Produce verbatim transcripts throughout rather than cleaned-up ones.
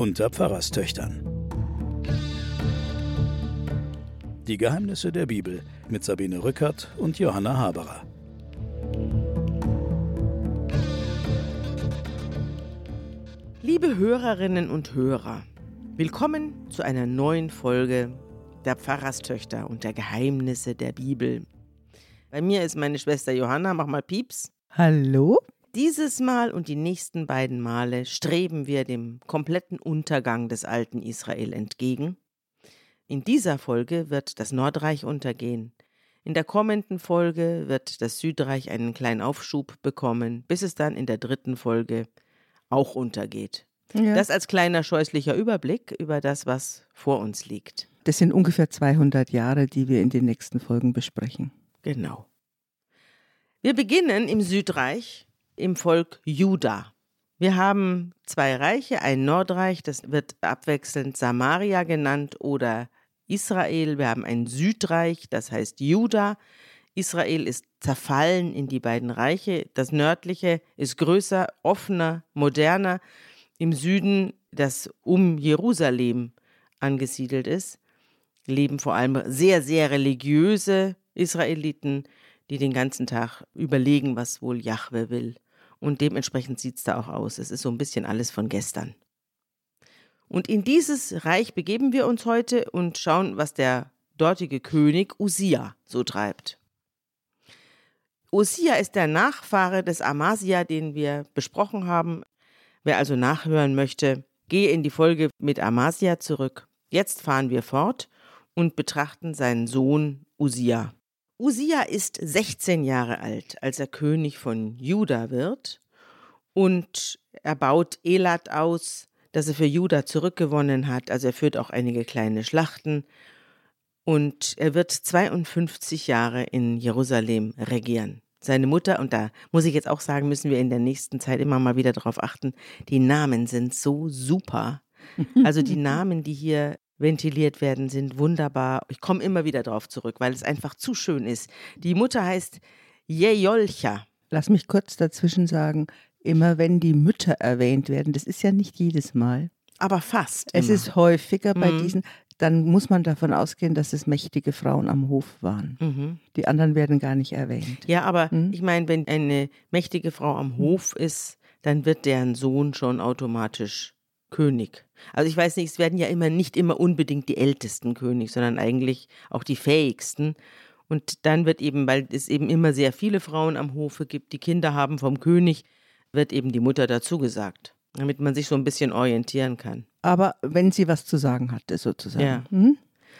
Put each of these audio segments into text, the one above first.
unter Pfarrerstöchtern. Die Geheimnisse der Bibel mit Sabine Rückert und Johanna Haberer. Liebe Hörerinnen und Hörer, willkommen zu einer neuen Folge der Pfarrerstöchter und der Geheimnisse der Bibel. Bei mir ist meine Schwester Johanna, mach mal Pieps. Hallo? Dieses Mal und die nächsten beiden Male streben wir dem kompletten Untergang des alten Israel entgegen. In dieser Folge wird das Nordreich untergehen. In der kommenden Folge wird das Südreich einen kleinen Aufschub bekommen, bis es dann in der dritten Folge auch untergeht. Ja. Das als kleiner scheußlicher Überblick über das, was vor uns liegt. Das sind ungefähr zweihundert Jahre, die wir in den nächsten Folgen besprechen. Genau. Wir beginnen im Südreich, im Volk Juda. Wir haben zwei Reiche, ein Nordreich, das wird abwechselnd Samaria genannt oder Israel. Wir haben ein Südreich, das heißt Juda. Israel ist zerfallen in die beiden Reiche. Das nördliche ist größer, offener, moderner. Im Süden, das um Jerusalem angesiedelt ist, leben vor allem sehr, sehr religiöse Israeliten, die den ganzen Tag überlegen, was wohl Jahwe will. Und dementsprechend sieht es da auch aus. Es ist so ein bisschen alles von gestern. Und in dieses Reich begeben wir uns heute und schauen, was der dortige König Usia so treibt. Usia ist der Nachfahre des Amasia, den wir besprochen haben. Wer also nachhören möchte, gehe in die Folge mit Amasia zurück. Jetzt fahren wir fort und betrachten seinen Sohn Usia. Usia ist sechzehn Jahre alt, als er König von Juda wird, und er baut Elat aus, das er für Juda zurückgewonnen hat. Also er führt auch einige kleine Schlachten und er wird zweiundfünfzig Jahre in Jerusalem regieren. Seine Mutter, und da muss ich jetzt auch sagen, müssen wir in der nächsten Zeit immer mal wieder darauf achten, die Namen sind so super. Also die Namen, die hier ventiliert werden, sind wunderbar. Ich komme immer wieder darauf zurück, weil es einfach zu schön ist. Die Mutter heißt Jejolcha. Lass mich kurz dazwischen sagen, immer wenn die Mütter erwähnt werden, das ist ja nicht jedes Mal. Aber fast. Es immer. ist häufiger bei mhm. diesen, dann muss man davon ausgehen, dass es mächtige Frauen am Hof waren. Mhm. Die anderen werden gar nicht erwähnt. Ja, aber mhm. ich meine, wenn eine mächtige Frau am Hof ist, dann wird deren Sohn schon automatisch König. Also ich weiß nicht, es werden ja immer nicht immer unbedingt die ältesten König, sondern eigentlich auch die fähigsten. Und dann wird eben, weil es eben immer sehr viele Frauen am Hofe gibt, die Kinder haben vom König, wird eben die Mutter dazu gesagt, damit man sich so ein bisschen orientieren kann. Aber wenn sie was zu sagen hatte, sozusagen. Ja. Hm?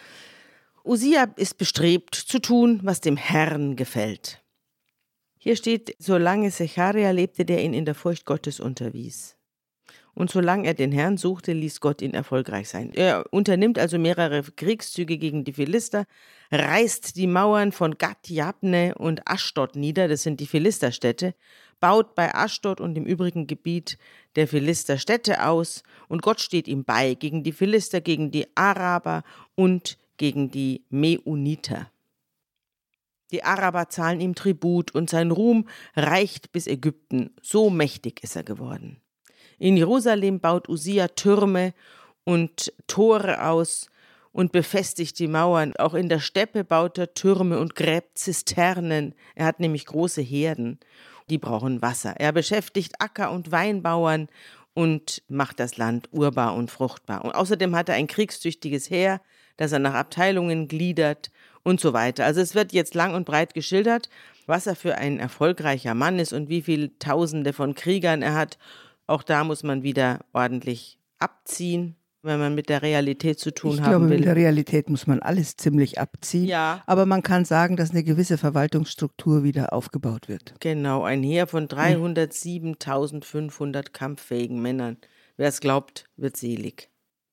Usia ist bestrebt zu tun, was dem Herrn gefällt. Hier steht, solange Secharia lebte, der ihn in der Furcht Gottes unterwies. Und solange er den Herrn suchte, ließ Gott ihn erfolgreich sein. Er unternimmt also mehrere Kriegszüge gegen die Philister, reißt die Mauern von Gat, Jabne und Aschdod nieder, das sind die Philisterstädte, baut bei Aschdod und im übrigen Gebiet der Philister Städte aus und Gott steht ihm bei gegen die Philister, gegen die Araber und gegen die Meuniter. Die Araber zahlen ihm Tribut und sein Ruhm reicht bis Ägypten, so mächtig ist er geworden. In Jerusalem baut Usia Türme und Tore aus und befestigt die Mauern. Auch in der Steppe baut er Türme und gräbt Zisternen. Er hat nämlich große Herden, die brauchen Wasser. Er beschäftigt Acker- und Weinbauern und macht das Land urbar und fruchtbar. Und außerdem hat er ein kriegstüchtiges Heer, das er nach Abteilungen gliedert und so weiter. Also es wird jetzt lang und breit geschildert, was er für ein erfolgreicher Mann ist und wie viele Tausende von Kriegern er hat. Auch da muss man wieder ordentlich abziehen, wenn man mit der Realität zu tun ich haben glaube, will. Mit der Realität muss man alles ziemlich abziehen. Ja. Aber man kann sagen, dass eine gewisse Verwaltungsstruktur wieder aufgebaut wird. Genau, ein Heer von dreihundertsiebentausendfünfhundert kampffähigen Männern. Wer es glaubt, wird selig.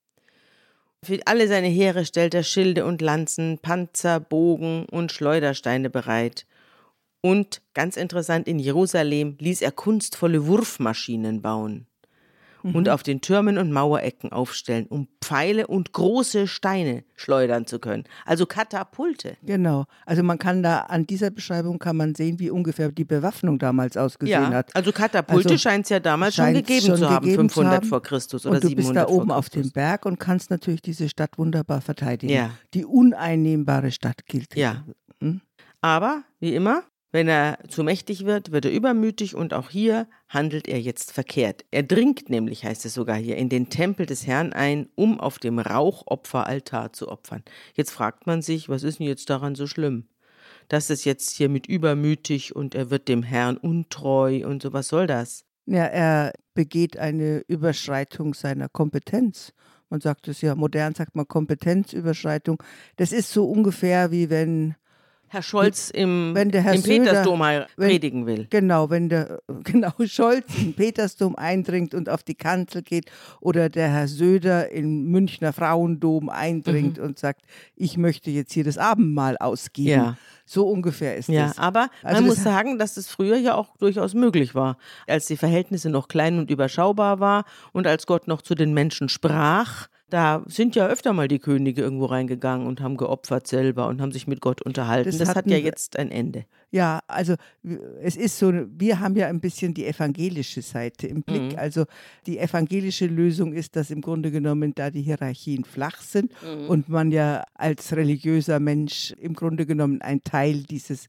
Für alle seine Heere stellt er Schilde und Lanzen, Panzer, Bogen und Schleudersteine bereit. Und, ganz interessant, in Jerusalem ließ er kunstvolle Wurfmaschinen bauen. mhm. und auf den Türmen und Mauerecken aufstellen, um Pfeile und große Steine schleudern zu können. Also Katapulte. Genau. Also man kann da, an dieser Beschreibung kann man sehen, wie ungefähr die Bewaffnung damals ausgesehen ja, hat. Also Katapulte also scheint es ja damals schon gegeben schon zu haben, gegeben fünfhundert zu haben. vor Christus oder und du siebenhundert bist da oben vor auf dem Berg und kannst natürlich diese Stadt wunderbar verteidigen. Ja. Die uneinnehmbare Stadt gilt. Ja. Hm? Aber, wie immer, wenn er zu mächtig wird, wird er übermütig und auch hier handelt er jetzt verkehrt. Er dringt nämlich, heißt es sogar hier, in den Tempel des Herrn ein, um auf dem Rauchopferaltar zu opfern. Jetzt fragt man sich, was ist denn jetzt daran so schlimm? Das ist jetzt hier mit übermütig und er wird dem Herrn untreu und so, was soll das? Ja, er begeht eine Überschreitung seiner Kompetenz. Man sagt es ja, modern sagt man Kompetenzüberschreitung. Das ist so ungefähr wie wenn Herr Scholz im, wenn der Herr im Söder, Petersdom wenn, predigen will. Genau, wenn der genau Scholz in Petersdom eindringt und auf die Kanzel geht oder der Herr Söder im Münchner Frauendom eindringt mhm. und sagt, ich möchte jetzt hier das Abendmahl ausgeben. Ja. So ungefähr ist ja, es. Ja, aber also man muss sagen, dass es früher ja auch durchaus möglich war. Als die Verhältnisse noch klein und überschaubar waren und als Gott noch zu den Menschen sprach, da sind ja öfter mal die Könige irgendwo reingegangen und haben geopfert selber und haben sich mit Gott unterhalten. Das, das hat ja jetzt ein Ende. Ja, also es ist so, wir haben ja ein bisschen die evangelische Seite im Blick. Mhm. Also die evangelische Lösung ist, dass im Grunde genommen da die Hierarchien flach sind mhm. und man ja als religiöser Mensch im Grunde genommen ein Teil dieses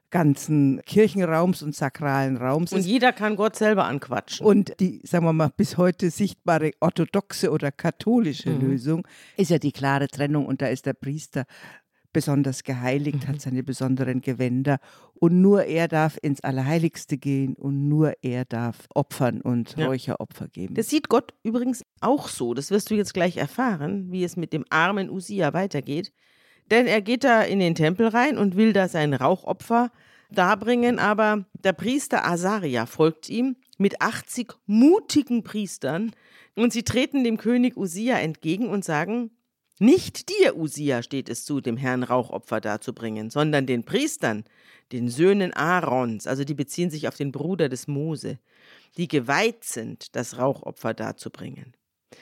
ganzen Kirchenraums und sakralen Raums ist. Und jeder kann Gott selber anquatschen. Und die, sagen wir mal, bis heute sichtbare orthodoxe oder katholische mhm. Lösung ist ja die klare Trennung und da ist der Priester besonders geheiligt, mhm. hat seine besonderen Gewänder und nur er darf ins Allerheiligste gehen und nur er darf opfern und ja. Räucheropfer geben. Das sieht Gott übrigens auch so, das wirst du jetzt gleich erfahren, wie es mit dem armen Usia weitergeht. Denn er geht da in den Tempel rein und will da sein Rauchopfer darbringen, aber der Priester Asaria folgt ihm mit achtzig mutigen Priestern und sie treten dem König Usia entgegen und sagen, nicht dir, Usia, steht es zu, dem Herrn Rauchopfer darzubringen, sondern den Priestern, den Söhnen Aarons, also die beziehen sich auf den Bruder des Mose, die geweiht sind, das Rauchopfer darzubringen.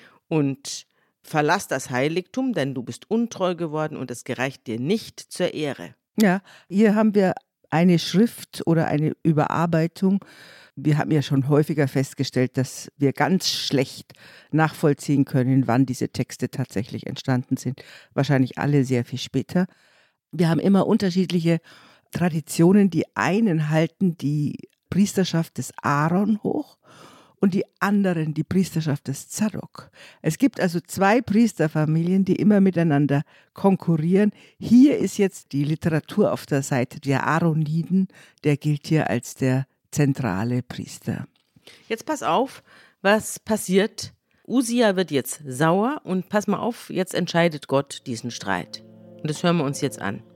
Und verlass das Heiligtum, denn du bist untreu geworden und es gereicht dir nicht zur Ehre. Ja, hier haben wir eine Schrift oder eine Überarbeitung. Wir haben ja schon häufiger festgestellt, dass wir ganz schlecht nachvollziehen können, wann diese Texte tatsächlich entstanden sind. Wahrscheinlich alle sehr viel später. Wir haben immer unterschiedliche Traditionen. Die einen halten die Priesterschaft des Aaron hoch und die anderen die Priesterschaft des Zadok. Es gibt also zwei Priesterfamilien, die immer miteinander konkurrieren. Hier ist jetzt die Literatur auf der Seite der Aaroniden, der gilt hier als der zentrale Priester. Jetzt pass auf, was passiert. Usia wird jetzt sauer und pass mal auf, jetzt entscheidet Gott diesen Streit. Und das hören wir uns jetzt an.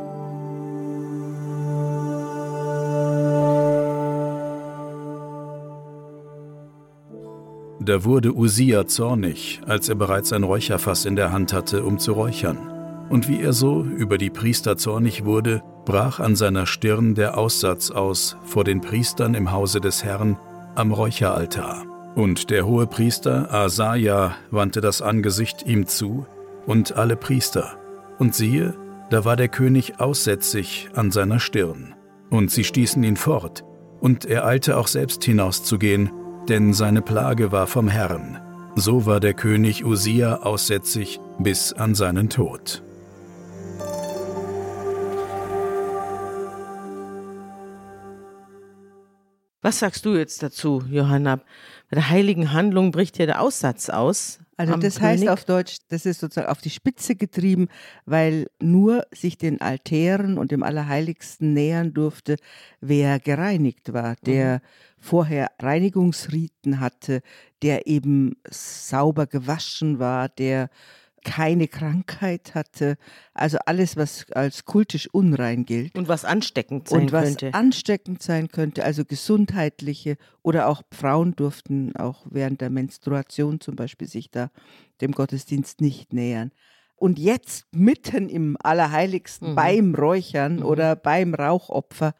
Da wurde Usia zornig, als er bereits ein Räucherfass in der Hand hatte, um zu räuchern. Und wie er so über die Priester zornig wurde, brach an seiner Stirn der Aussatz aus vor den Priestern im Hause des Herrn am Räucheraltar. Und der Hohepriester Asaja wandte das Angesicht ihm zu und alle Priester. Und siehe, da war der König aussätzig an seiner Stirn. Und sie stießen ihn fort, und er eilte auch selbst hinauszugehen, denn seine Plage war vom Herrn. So war der König Usia aussätzig bis an seinen Tod. Was sagst du jetzt dazu, Johanna? Bei der heiligen Handlung bricht ja der Aussatz aus. Also das heißt König. Auf Deutsch, das ist sozusagen auf die Spitze getrieben, weil nur sich den Altären und dem Allerheiligsten nähern durfte, wer gereinigt war, der mhm. vorher Reinigungsriten hatte, der eben sauber gewaschen war, der keine Krankheit hatte, also alles, was als kultisch unrein gilt. Und was ansteckend sein und was könnte. ansteckend sein könnte, also gesundheitliche oder auch Frauen durften auch während der Menstruation zum Beispiel sich da dem Gottesdienst nicht nähern. Und jetzt mitten im Allerheiligsten mhm. beim Räuchern mhm. oder beim Rauchopfer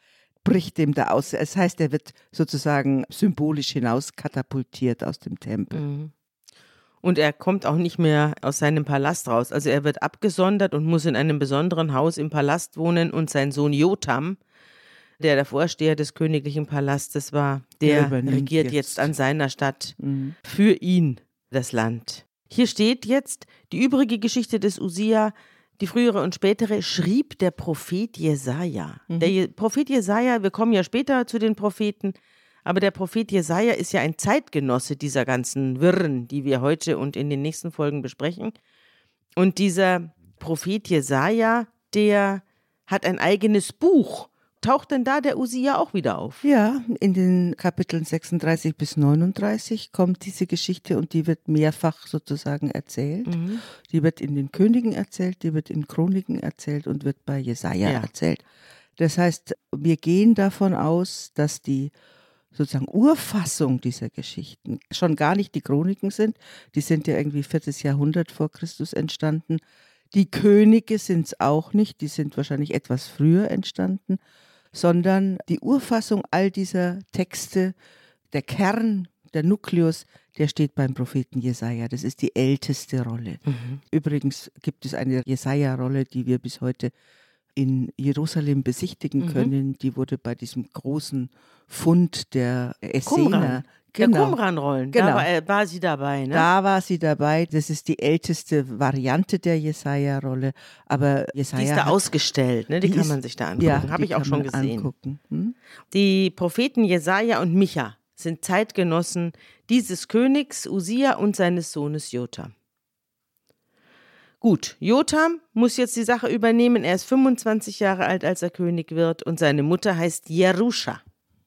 bricht dem da aus. Es heißt, er wird sozusagen symbolisch hinaus katapultiert aus dem Tempel. Mhm. Und er kommt auch nicht mehr aus seinem Palast raus. Also er wird abgesondert und muss in einem besonderen Haus im Palast wohnen. Und sein Sohn Jotam, der der Vorsteher des königlichen Palastes war, der, der regiert jetzt. jetzt an seiner Stadt mhm. für ihn das Land. Hier steht jetzt, die übrige Geschichte des Usia, die frühere und spätere, schrieb der Prophet Jesaja. Mhm. Der Je- Prophet Jesaja, wir kommen ja später zu den Propheten, aber der Prophet Jesaja ist ja ein Zeitgenosse dieser ganzen Wirren, die wir heute und in den nächsten Folgen besprechen. Und dieser Prophet Jesaja, der hat ein eigenes Buch. Taucht denn da der Usia auch wieder auf? Ja, in den Kapiteln sechsunddreißig bis neununddreißig kommt diese Geschichte und die wird mehrfach sozusagen erzählt. Mhm. Die wird in den Königen erzählt, die wird in Chroniken erzählt und wird bei Jesaja ja. erzählt. Das heißt, wir gehen davon aus, dass die sozusagen Urfassung dieser Geschichten schon gar nicht die Chroniken sind. Die sind ja irgendwie viertes Jahrhundert vor Christus entstanden. Die Könige sind es auch nicht, die sind wahrscheinlich etwas früher entstanden, sondern die Urfassung all dieser Texte, der Kern, der Nukleus, der steht beim Propheten Jesaja. Das ist die älteste Rolle. Mhm. Übrigens gibt es eine Jesaja-Rolle, die wir bis heute in Jerusalem besichtigen mhm. können. Die wurde bei diesem großen Fund der Essener, genau. der Qumran-Rollen, genau. da war, war sie dabei. Ne? Da war sie dabei. Das ist die älteste Variante der Jesaja-Rolle. Aber Jesaja die ist da hat, ausgestellt, ne? die, die kann ist, man sich da angucken. Ja, habe ich auch schon gesehen. Hm? Die Propheten Jesaja und Micha sind Zeitgenossen dieses Königs Usia und seines Sohnes Jotam. Gut, Jotam muss jetzt die Sache übernehmen. Er ist fünfundzwanzig Jahre alt, als er König wird und seine Mutter heißt Jerusha.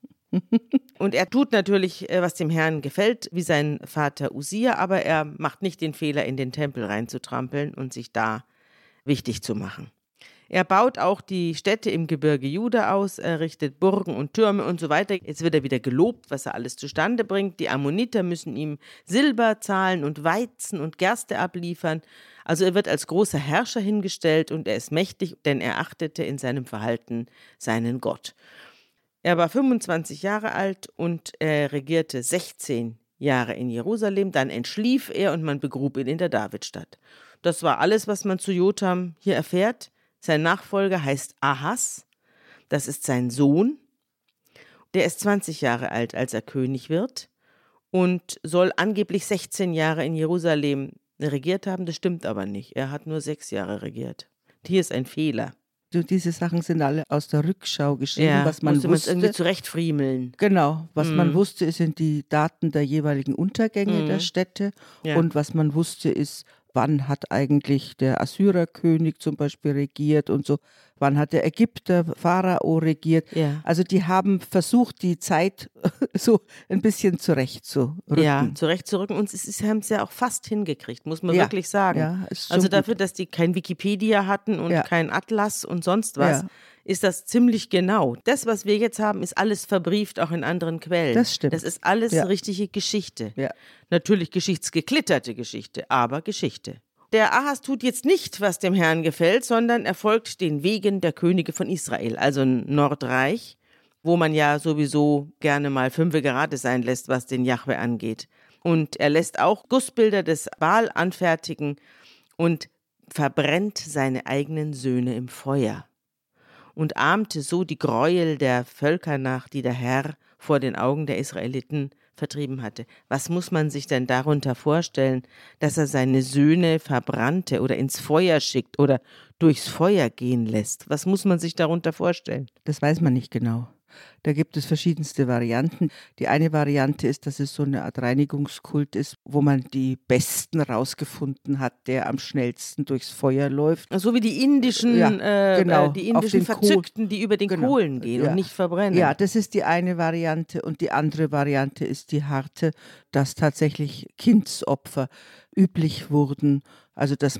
Und er tut natürlich, was dem Herrn gefällt, wie sein Vater Usia, aber er macht nicht den Fehler, in den Tempel reinzutrampeln und sich da wichtig zu machen. Er baut auch die Städte im Gebirge Juda aus, er richtet Burgen und Türme und so weiter. Jetzt wird er wieder gelobt, was er alles zustande bringt. Die Ammoniter müssen ihm Silber zahlen und Weizen und Gerste abliefern. Also er wird als großer Herrscher hingestellt und er ist mächtig, denn er achtete in seinem Verhalten seinen Gott. Er war fünfundzwanzig Jahre alt und er regierte sechzehn Jahre in Jerusalem. Dann entschlief er und man begrub ihn in der Davidstadt. Das war alles, was man zu Jotam hier erfährt. Sein Nachfolger heißt Ahas, das ist sein Sohn. Der ist zwanzig Jahre alt, als er König wird und soll angeblich sechzehn Jahre in Jerusalem regiert haben. Das stimmt aber nicht. Er hat nur sechs Jahre regiert. Hier ist ein Fehler. Diese Sachen sind alle aus der Rückschau geschrieben, ja, was man musste wusste. Man irgendwie zurechtfriemeln. Genau, was mhm. man wusste, sind die Daten der jeweiligen Untergänge mhm. der Städte ja. und was man wusste ist, wann hat eigentlich der Assyrerkönig zum Beispiel regiert und so, wann hat der Ägypter Pharao regiert. Ja. Also die haben versucht, die Zeit so ein bisschen zurechtzurücken. Ja, zurechtzurücken und sie haben es ja auch fast hingekriegt, muss man ja. wirklich sagen. Ja, ist also gut. Dafür, dass die kein Wikipedia hatten und ja. kein Atlas und sonst was, ja. ist das ziemlich genau. Das, was wir jetzt haben, ist alles verbrieft, auch in anderen Quellen. Das stimmt. Das ist alles ja. richtige Geschichte. Ja. Natürlich geschichtsgeklitterte Geschichte, aber Geschichte. Der Ahas tut jetzt nicht, was dem Herrn gefällt, sondern er folgt den Wegen der Könige von Israel, also Nordreich, wo man ja sowieso gerne mal fünfe gerade sein lässt, was den Jahwe angeht. Und er lässt auch Gussbilder des Baal anfertigen und verbrennt seine eigenen Söhne im Feuer und ahmte so die Gräuel der Völker nach, die der Herr vor den Augen der Israeliten vertrieben hatte. Was muss man sich denn darunter vorstellen, dass er seine Söhne verbrannte oder ins Feuer schickt oder durchs Feuer gehen lässt? Was muss man sich darunter vorstellen? Das weiß man nicht genau. Da gibt es verschiedenste Varianten. Die eine Variante ist, dass es so eine Art Reinigungskult ist, wo man die Besten rausgefunden hat, der am schnellsten durchs Feuer läuft. So wie die indischen, ja, äh, genau, die indischen Verzückten, die über den genau. Kohlen gehen ja. und nicht verbrennen. Ja, das ist die eine Variante. Und die andere Variante ist die harte, dass tatsächlich Kindsopfer üblich wurden. Also dass man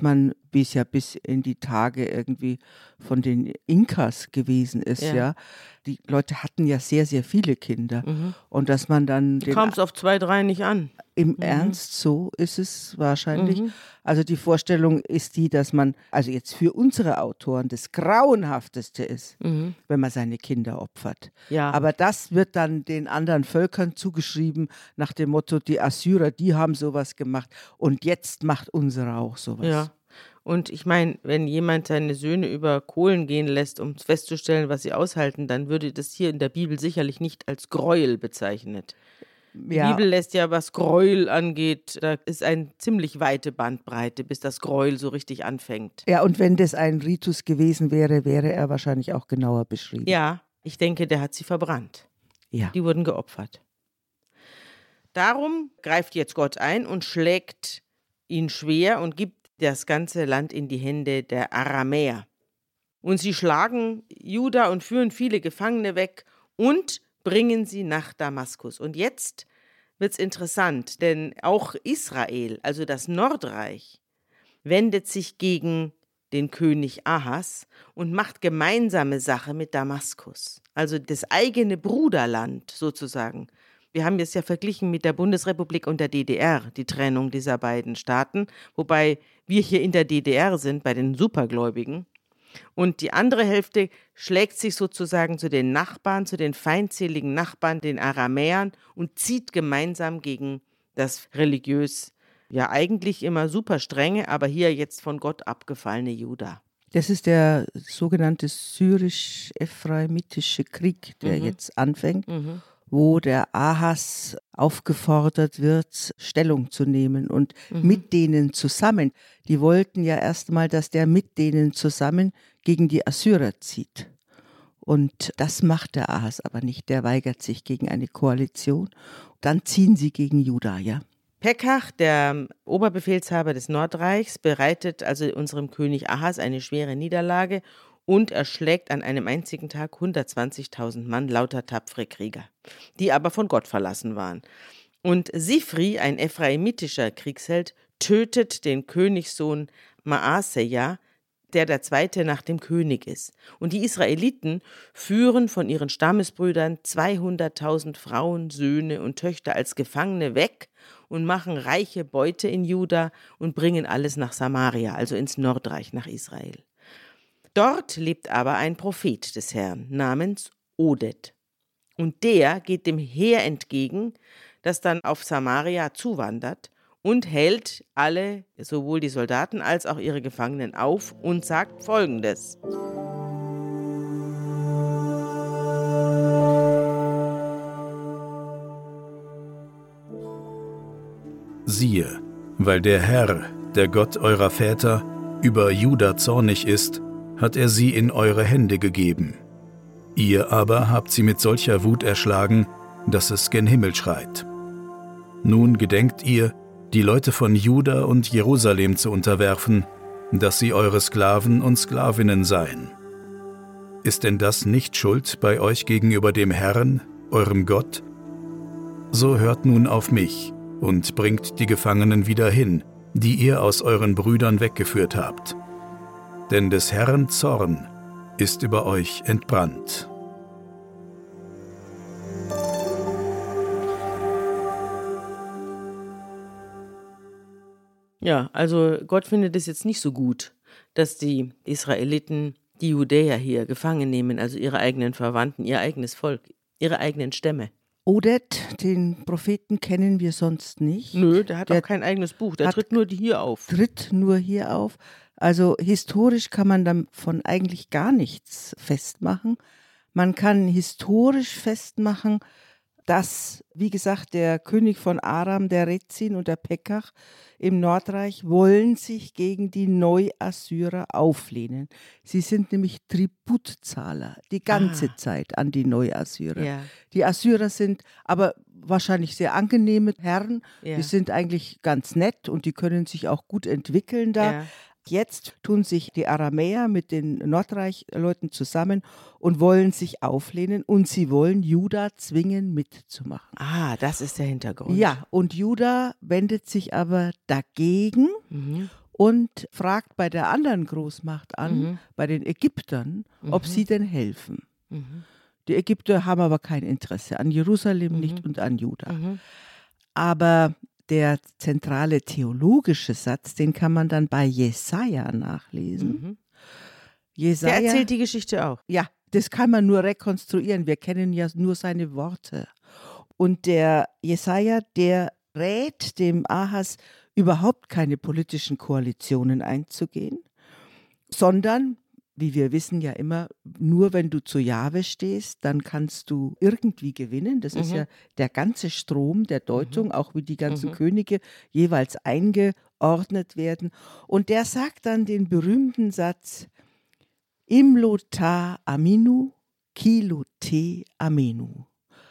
wie es ja bis in die Tage irgendwie von den Inkas gewesen ist, ja. Ja. Die Leute hatten ja sehr, sehr viele Kinder. Mhm. Und dass man dann den, Kam es auf zwei, drei nicht an. im Ernst, so ist es wahrscheinlich. Mhm. Also die Vorstellung ist die, dass man, also jetzt für unsere Autoren das Grauenhafteste ist, Mhm. wenn man seine Kinder opfert. Ja. Aber das wird dann den anderen Völkern zugeschrieben, nach dem Motto, die Assyrer, die haben sowas gemacht und jetzt macht unsere auch sowas. Ja. Und ich meine, wenn jemand seine Söhne über Kohlen gehen lässt, um festzustellen, was sie aushalten, dann würde das hier in der Bibel sicherlich nicht als Gräuel bezeichnet. Die Ja, Bibel lässt ja, was Gräuel angeht, da ist eine ziemlich weite Bandbreite, bis das Gräuel so richtig anfängt. ja, und wenn das ein Ritus gewesen wäre, wäre er wahrscheinlich auch genauer beschrieben. Ja, ich denke, der hat sie verbrannt. Ja. Die wurden geopfert. Darum greift jetzt Gott ein und schlägt ihn schwer und gibt das ganze Land in die Hände der Aramäer. Und sie schlagen Juda und führen viele Gefangene weg und bringen sie nach Damaskus. Und jetzt wird's interessant, denn auch Israel, also das Nordreich, wendet sich gegen den König Ahas und macht gemeinsame Sache mit Damaskus. Also das eigene Bruderland sozusagen. Wir haben es ja verglichen mit der Bundesrepublik und der D D R, die Trennung dieser beiden Staaten, wobei wir hier in der D D R sind, bei den Supergläubigen. Und die andere Hälfte schlägt sich sozusagen zu den Nachbarn, zu den feindseligen Nachbarn, den Aramäern und zieht gemeinsam gegen das religiös, ja eigentlich immer super strenge, aber hier jetzt von Gott abgefallene Juda. Das ist der sogenannte syrisch-ephraimitische Krieg, der Mhm. jetzt anfängt, Mhm. wo der Ahas aufgefordert wird, Stellung zu nehmen und Mhm. mit denen zusammen. Die wollten ja erstmal, dass der mit denen zusammen gegen die Assyrer zieht. Und das macht der Ahas aber nicht. Der weigert sich gegen eine Koalition. Dann ziehen sie gegen Juda, ja. Pekach, der Oberbefehlshaber des Nordreichs, bereitet also unserem König Ahas eine schwere Niederlage und erschlägt an einem einzigen Tag hundertzwanzigtausend Mann, lauter tapfere Krieger, die aber von Gott verlassen waren. Und Sifri, ein ephraimitischer Kriegsheld, tötet den Königssohn Maaseja, der der zweite nach dem König ist. Und die Israeliten führen von ihren Stammesbrüdern zweihunderttausend Frauen, Söhne und Töchter als Gefangene weg und machen reiche Beute in Juda und bringen alles nach Samaria, also ins Nordreich, nach Israel. Dort lebt aber ein Prophet des Herrn namens Oded. Und der geht dem Heer entgegen, das dann auf Samaria zuwandert und hält alle, sowohl die Soldaten als auch ihre Gefangenen auf und sagt Folgendes. Siehe, weil der Herr, der Gott eurer Väter, über Juda zornig ist, hat er sie in eure Hände gegeben. Ihr aber habt sie mit solcher Wut erschlagen, dass es gen Himmel schreit. Nun gedenkt ihr, die Leute von Juda und Jerusalem zu unterwerfen, dass sie eure Sklaven und Sklavinnen seien. Ist denn das nicht Schuld bei euch gegenüber dem Herrn, eurem Gott? So hört nun auf mich und bringt die Gefangenen wieder hin, die ihr aus euren Brüdern weggeführt habt. Denn des Herrn Zorn ist über euch entbrannt. Ja, also Gott findet es jetzt nicht so gut, dass die Israeliten die Judäer hier gefangen nehmen, also ihre eigenen Verwandten, ihr eigenes Volk, ihre eigenen Stämme. Oded, den Propheten, kennen wir sonst nicht. Nö, der hat Der auch kein eigenes Buch, der hat- tritt nur hier auf. Tritt nur hier auf. Also historisch kann man davon eigentlich gar nichts festmachen. Man kann historisch festmachen, dass, wie gesagt, der König von Aram, der Rezin und der Pekach im Nordreich wollen sich gegen die Neuassyrer auflehnen. Sie sind nämlich Tributzahler die ganze Ah. Zeit an die Neuassyrer. Ja, Die Assyrer sind aber wahrscheinlich sehr angenehme Herren. ja. Die sind eigentlich ganz nett und die können sich auch gut entwickeln da. ja. Jetzt tun sich die Aramäer mit den Nordreichleuten zusammen und wollen sich auflehnen und sie wollen Juda zwingen mitzumachen. Ah, das ist der Hintergrund. Ja, und Juda wendet sich aber dagegen Mhm. und fragt bei der anderen Großmacht an, Mhm. bei den Ägyptern, ob Mhm. sie denn helfen. Mhm. Die Ägypter haben aber kein Interesse an Jerusalem Mhm. nicht und an Juda. Mhm. Aber der zentrale theologische Satz, den kann man dann bei Jesaja nachlesen. Mhm. Jesaja, Der erzählt die Geschichte auch. ja, das kann man nur rekonstruieren. Wir kennen ja nur seine Worte. Und der Jesaja, der rät dem Ahas, überhaupt keine politischen Koalitionen einzugehen, sondern, wie wir wissen ja immer, nur wenn du zu Jahwe stehst, dann kannst du irgendwie gewinnen. Das ist Mhm. ja der ganze Strom der Deutung, auch wie die ganzen Mhm. Könige jeweils eingeordnet werden. Und der sagt dann den berühmten Satz, Imlota aminu, kilute amenu.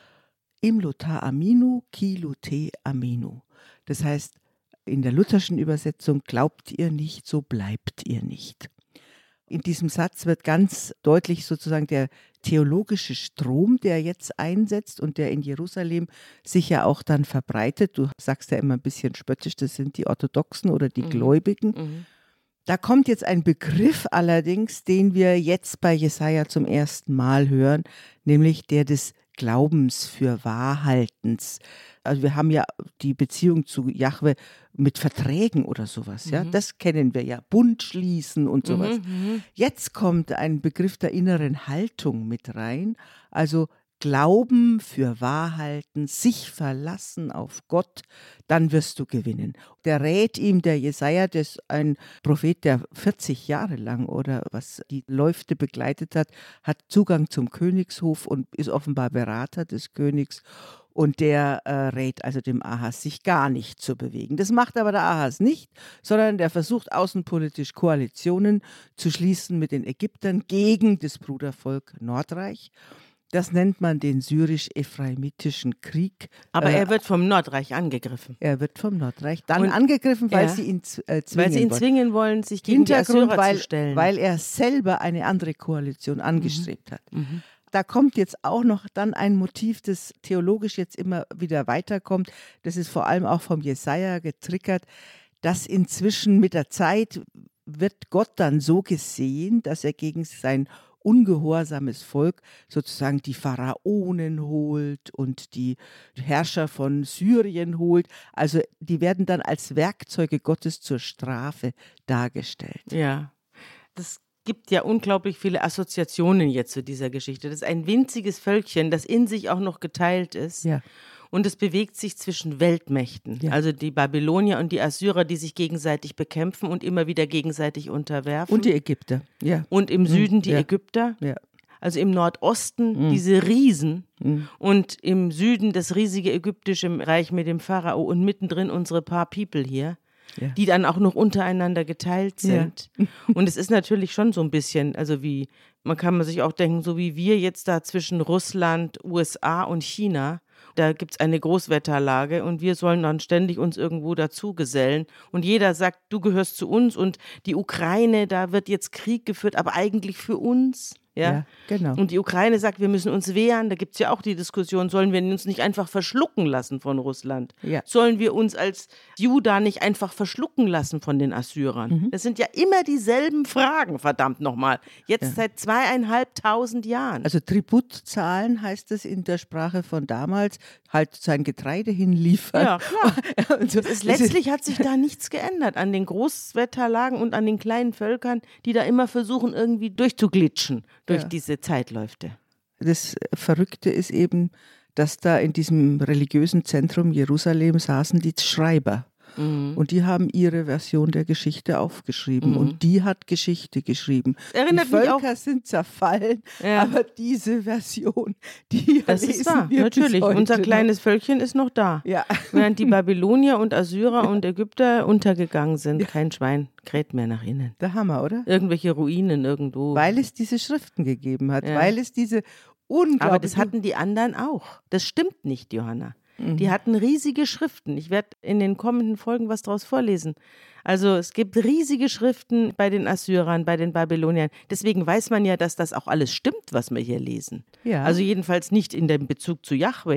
Imlota aminu, kilute amenu. Das heißt, in der lutherschen Übersetzung, glaubt ihr nicht, so bleibt ihr nicht. In diesem Satz wird ganz deutlich sozusagen der theologische Strom, der jetzt einsetzt und der in Jerusalem sich ja auch dann verbreitet. Du sagst ja immer ein bisschen spöttisch, das sind die Orthodoxen oder die Mhm. Gläubigen. Mhm. Da kommt jetzt ein Begriff allerdings, den wir jetzt bei Jesaja zum ersten Mal hören, nämlich der des Glaubens für Wahrhaltens. Also wir haben ja die Beziehung zu Jahwe mit Verträgen oder sowas, ja. Mhm. Das kennen wir ja, Bund schließen und sowas. Mhm. Jetzt kommt ein Begriff der inneren Haltung mit rein, also Glauben für Wahrhalten, sich verlassen auf Gott, dann wirst du gewinnen. Der rät ihm, der Jesaja, das ist ein Prophet, der vierzig Jahre lang oder was die Läufte begleitet hat, hat Zugang zum Königshof und ist offenbar Berater des Königs. Und der äh, rät also dem Ahas, sich gar nicht zu bewegen. Das macht aber der Ahas nicht, sondern der versucht außenpolitisch Koalitionen zu schließen mit den Ägyptern gegen das Brudervolk Nordreich. Das nennt man den syrisch-ephraimitischen Krieg. Aber Äh, er wird vom Nordreich angegriffen. Er wird vom Nordreich dann Und- angegriffen, weil ja. sie ihn z- äh, zwingen Weil sie ihn wollen. zwingen wollen, sich gegen die Hintergrund, Assyrer weil, zu stellen. weil er selber eine andere Koalition angestrebt hat. Mhm. Da kommt jetzt auch noch dann ein Motiv, das theologisch jetzt immer wieder weiterkommt. Das ist vor allem auch vom Jesaja getriggert, dass inzwischen mit der Zeit wird Gott dann so gesehen, dass er gegen sein ungehorsames Volk sozusagen die Pharaonen holt und die Herrscher von Syrien holt. Also die werden dann als Werkzeuge Gottes zur Strafe dargestellt. Ja, das gibt ja unglaublich viele Assoziationen jetzt zu dieser Geschichte. Das ist ein winziges Völkchen, das in sich auch noch geteilt ist. Ja. Und es bewegt sich zwischen Weltmächten, Ja. also die Babylonier und die Assyrer, die sich gegenseitig bekämpfen und immer wieder gegenseitig unterwerfen. Und die Ägypter. Ja. Und im Süden die ja. Ägypter. Ja. Also im Nordosten diese Riesen Mhm. und im Süden das riesige ägyptische Reich mit dem Pharao und mittendrin unsere paar People hier, Ja. die dann auch noch untereinander geteilt Ja. sind. Und es ist natürlich schon so ein bisschen, also wie, man kann man sich auch denken, so wie wir jetzt da zwischen Russland, U S A und China, da gibt es eine Großwetterlage und wir sollen dann ständig uns irgendwo dazugesellen. Und jeder sagt, du gehörst zu uns und die Ukraine, da wird jetzt Krieg geführt, aber eigentlich für uns. Ja, Ja, genau. Und die Ukraine sagt, wir müssen uns wehren. Da gibt es ja auch die Diskussion, sollen wir uns nicht einfach verschlucken lassen von Russland? Ja. Sollen wir uns als Juda nicht einfach verschlucken lassen von den Assyrern? Mhm. Das sind ja immer dieselben Fragen, verdammt nochmal. Jetzt seit zweieinhalbtausend Jahren. Also Tribut zahlen heißt es in der Sprache von damals, halt sein Getreide hinliefern. Ja, klar. Und so. Es ist, letztlich hat sich da nichts geändert an den Großwetterlagen und an den kleinen Völkern, die da immer versuchen, irgendwie durchzuglitschen durch Ja. diese Zeitläufte. Das Verrückte ist eben, dass da in diesem religiösen Zentrum Jerusalem saßen die Schreiber. Mhm. Und die haben ihre Version der Geschichte aufgeschrieben. Mhm. Und die hat Geschichte geschrieben. Erinnert die mich Völker sind zerfallen, Ja. aber diese Version, die Das lesen ist wahr, wir natürlich. bis heute Unser noch. kleines Völkchen ist noch da. Ja. Während die Babylonier und Assyrer und Ägypter untergegangen sind. Kein Schwein kräht mehr nach innen. Der Hammer, oder? Irgendwelche Ruinen irgendwo. Weil es diese Schriften gegeben hat, Ja. weil es diese unglaubliche... Aber das hatten die anderen auch. Das stimmt nicht, Johanna. Die hatten riesige Schriften. Ich werde in den kommenden Folgen was draus vorlesen. Also es gibt riesige Schriften bei den Assyrern, bei den Babyloniern. Deswegen weiß man ja, dass das auch alles stimmt, was wir hier lesen. Ja. Also jedenfalls nicht in dem Bezug zu Jahwe.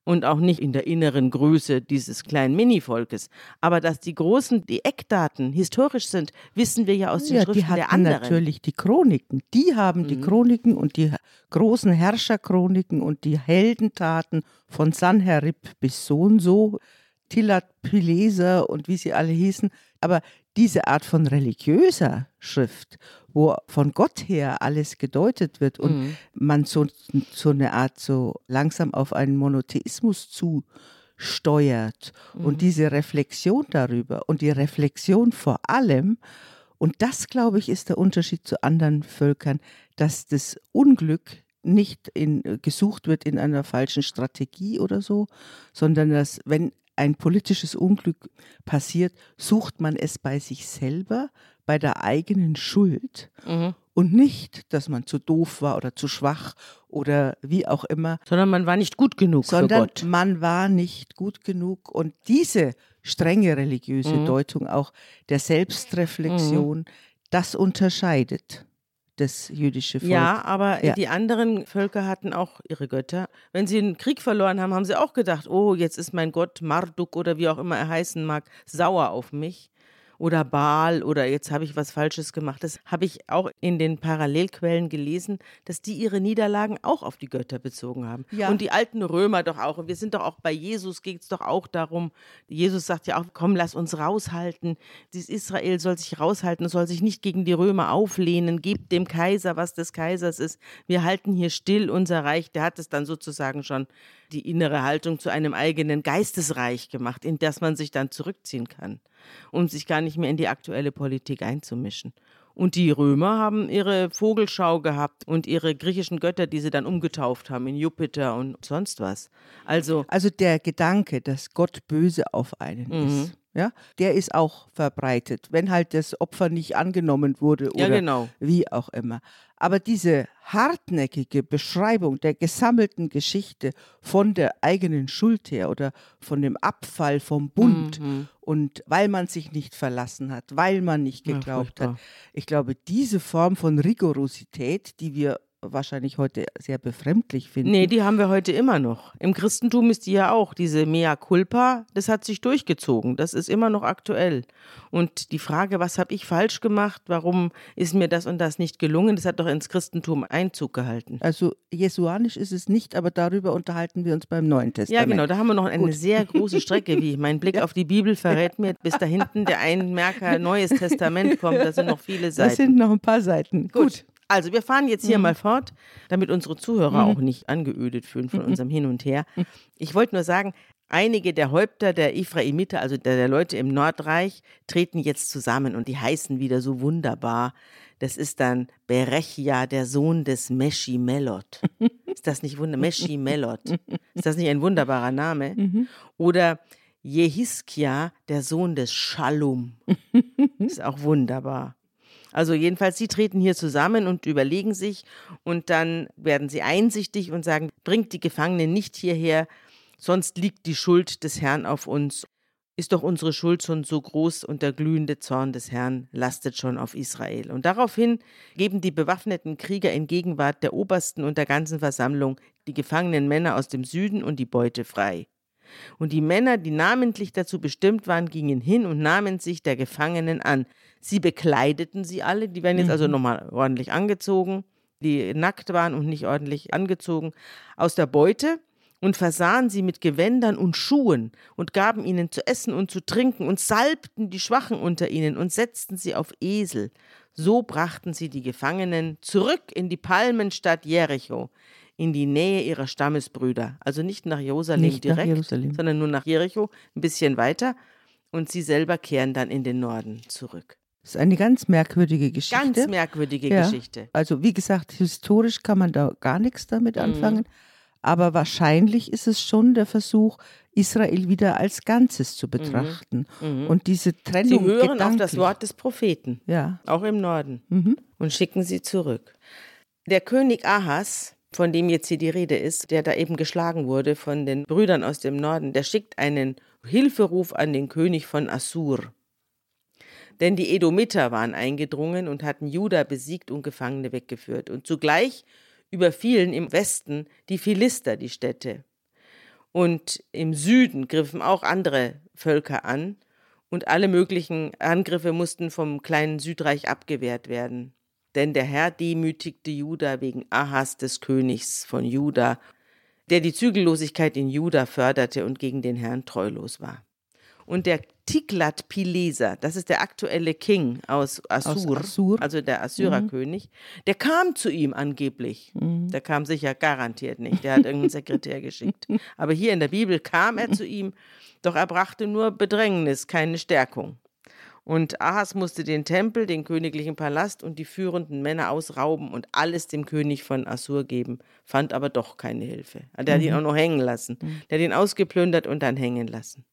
und auch nicht in der inneren Größe dieses kleinen Mini-Volkes. Aber dass die großen, die Eckdaten historisch sind, wissen wir ja aus den Ja, Schriften die hatten der anderen. natürlich die Chroniken. Die haben die Mhm. Chroniken und die großen Herrscherchroniken und die Heldentaten von Sanherib bis so und so, Tiglat-Pileser und wie sie alle hießen. Aber diese Art von religiöser Schrift, wo von Gott her alles gedeutet wird und Mhm. man so, so eine Art so langsam auf einen Monotheismus zusteuert Mhm. und diese Reflexion darüber und die Reflexion vor allem, und das, glaube ich, ist der Unterschied zu anderen Völkern, dass das Unglück nicht in, gesucht wird in einer falschen Strategie oder so, sondern dass, wenn ein politisches Unglück passiert, sucht man es bei sich selber, bei der eigenen Schuld Mhm. und nicht, dass man zu doof war oder zu schwach oder wie auch immer, Sondern man war nicht gut genug sondern für Gott. man war nicht gut genug. Und diese strenge religiöse Mhm. Deutung auch der Selbstreflexion, das unterscheidet das jüdische Volk. Ja, aber Ja. die anderen Völker hatten auch ihre Götter. Wenn sie einen Krieg verloren haben, haben sie auch gedacht, oh, jetzt ist mein Gott Marduk oder wie auch immer er heißen mag, sauer auf mich. Oder Baal oder jetzt habe ich was Falsches gemacht. Das habe ich auch in den Parallelquellen gelesen, dass die ihre Niederlagen auch auf die Götter bezogen haben. Ja. Und die alten Römer doch auch. Und wir sind doch auch bei Jesus, geht es doch auch darum. Jesus sagt ja auch, komm, lass uns raushalten. Dieses Israel soll sich raushalten, soll sich nicht gegen die Römer auflehnen. Gebt dem Kaiser, was des Kaisers ist. Wir halten hier still unser Reich. Der hat es dann sozusagen schon die innere Haltung zu einem eigenen Geistesreich gemacht, in das man sich dann zurückziehen kann, um sich gar nicht mehr in die aktuelle Politik einzumischen. Und die Römer haben ihre Vogelschau gehabt und ihre griechischen Götter, die sie dann umgetauft haben in Jupiter und sonst was. Also, Also der Gedanke, dass Gott böse auf einen Mhm. ist, ja, der ist auch verbreitet, wenn halt das Opfer nicht angenommen wurde ja oder genau. wie auch immer. Aber diese hartnäckige Beschreibung der gesammelten Geschichte von der eigenen Schuld her oder von dem Abfall vom Bund Mhm. und weil man sich nicht verlassen hat, weil man nicht Ja, geglaubt furchtbar. hat. Ich glaube, diese Form von Rigorosität, die wir wahrscheinlich heute sehr befremdlich finden. Nee, die haben wir heute immer noch. Im Christentum ist die ja auch, diese Mea culpa, das hat sich durchgezogen. Das ist immer noch aktuell. Und die Frage, was habe ich falsch gemacht, warum ist mir das und das nicht gelungen, das hat doch ins Christentum Einzug gehalten. Also jesuanisch ist es nicht, aber darüber unterhalten wir uns beim Neuen Ja, Testament. genau, da haben wir noch eine Gut. sehr große Strecke, wie mein Blick auf die Bibel verrät mir, bis da hinten der Einmerker Neues Testament kommt, da sind noch viele Das Seiten. sind noch ein paar Seiten. Gut. Also wir fahren jetzt hier Mhm. mal fort, damit unsere Zuhörer Mhm. auch nicht angeödet fühlen von unserem Hin und Her. Ich wollte nur sagen, einige der Häupter der Ephraimiter, also der, der Leute im Nordreich, treten jetzt zusammen und die heißen wieder so wunderbar. Das ist dann Berechia, der Sohn des Meschimelot. Ist das nicht wunderbar? Meschimelot. Ist das nicht ein wunderbarer Name? Mhm. Oder Jehiskia, der Sohn des Schallum. Ist auch wunderbar. Also jedenfalls, sie treten hier zusammen und überlegen sich und dann werden sie einsichtig und sagen, bringt die Gefangenen nicht hierher, sonst liegt die Schuld des Herrn auf uns. Ist doch unsere Schuld schon so groß und der glühende Zorn des Herrn lastet schon auf Israel. Und daraufhin geben die bewaffneten Krieger in Gegenwart der Obersten und der ganzen Versammlung die gefangenen Männer aus dem Süden und die Beute frei. Und die Männer, die namentlich dazu bestimmt waren, gingen hin und nahmen sich der Gefangenen an. Sie bekleideten sie alle, die werden jetzt also nochmal ordentlich angezogen, die nackt waren und nicht ordentlich angezogen, aus der Beute und versahen sie mit Gewändern und Schuhen und gaben ihnen zu essen und zu trinken und salbten die Schwachen unter ihnen und setzten sie auf Esel. So brachten sie die Gefangenen zurück in die Palmenstadt Jericho, in die Nähe ihrer Stammesbrüder. Also nicht nach Jerusalem Nicht nach direkt, Jerusalem. sondern nur nach Jericho, ein bisschen weiter. Und sie selber kehren dann in den Norden zurück. Das ist eine ganz merkwürdige Geschichte. Ganz merkwürdige Ja. Geschichte. Also wie gesagt, historisch kann man da gar nichts damit Mhm. anfangen. Aber wahrscheinlich ist es schon der Versuch, Israel wieder als Ganzes zu betrachten. Mhm. Und diese Trennung Sie hören auf das gedanklich- Wort des Propheten, Ja. auch im Norden, Mhm. und schicken sie zurück. Der König Ahas, von dem jetzt hier die Rede ist, der da eben geschlagen wurde von den Brüdern aus dem Norden, der schickt einen Hilferuf an den König von Assur. Denn die Edomiter waren eingedrungen und hatten Juda besiegt und Gefangene weggeführt. Und zugleich überfielen im Westen die Philister die Städte. Und im Süden griffen auch andere Völker an und alle möglichen Angriffe mussten vom kleinen Südreich abgewehrt werden. Denn der Herr demütigte Juda wegen Ahas des Königs von Juda, der die Zügellosigkeit in Juda förderte und gegen den Herrn treulos war. Und der Tiglat-Pileser, das ist der aktuelle King aus Assur, aus Assur. also der Assyrerkönig, mhm. der kam zu ihm angeblich. Mhm. Der kam sicher garantiert nicht, der hat irgendeinen Sekretär geschickt. Aber hier in der Bibel kam er zu ihm, doch er brachte nur Bedrängnis, keine Stärkung. Und Ahas musste den Tempel, den königlichen Palast und die führenden Männer ausrauben und alles dem König von Assur geben, fand aber doch keine Hilfe. Der hat mhm. ihn auch noch hängen lassen. Mhm. Der hat ihn ausgeplündert und dann hängen lassen.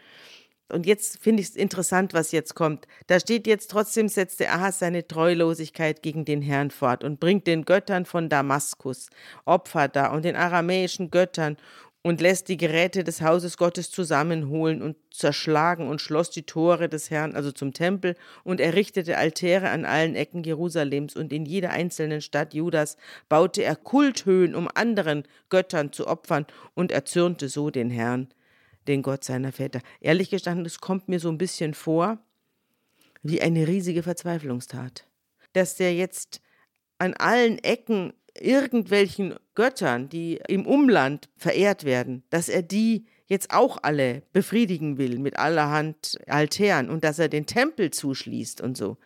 Und jetzt finde ich es interessant, was jetzt kommt. Da steht jetzt, trotzdem setzte Ahas seine Treulosigkeit gegen den Herrn fort und bringt den Göttern von Damaskus Opfer dar und den aramäischen Göttern und lässt die Geräte des Hauses Gottes zusammenholen und zerschlagen und schloss die Tore des Herrn, also zum Tempel, und errichtete Altäre an allen Ecken Jerusalems und in jeder einzelnen Stadt Judas baute er Kulthöhen, um anderen Göttern zu opfern, und erzürnte so den Herrn, den Gott seiner Väter. Ehrlich gestanden, es kommt mir so ein bisschen vor wie eine riesige Verzweiflungstat. Dass der jetzt an allen Ecken irgendwelchen Göttern, die im Umland verehrt werden, dass er die jetzt auch alle befriedigen will mit allerhand Altären und dass er den Tempel zuschließt und so.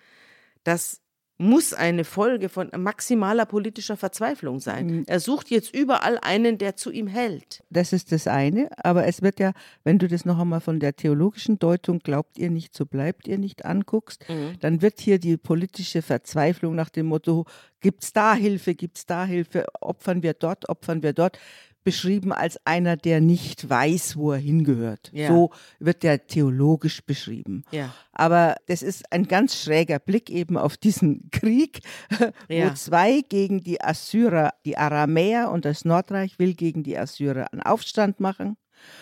Das muss eine Folge von maximaler politischer Verzweiflung sein. Mhm. Er sucht jetzt überall einen, der zu ihm hält. Das ist das eine, aber es wird ja, wenn du das noch einmal von der theologischen Deutung glaubt ihr nicht, so bleibt ihr nicht anguckst, mhm. dann wird hier die politische Verzweiflung nach dem Motto, gibt's da Hilfe, gibt's da Hilfe, opfern wir dort, opfern wir dort, beschrieben als einer, der nicht weiß, wo er hingehört. Ja. So wird der theologisch beschrieben. Ja. Aber das ist ein ganz schräger Blick eben auf diesen Krieg, ja. wo zwei gegen die Assyrer, die Aramäer und das Nordreich will gegen die Assyrer einen Aufstand machen.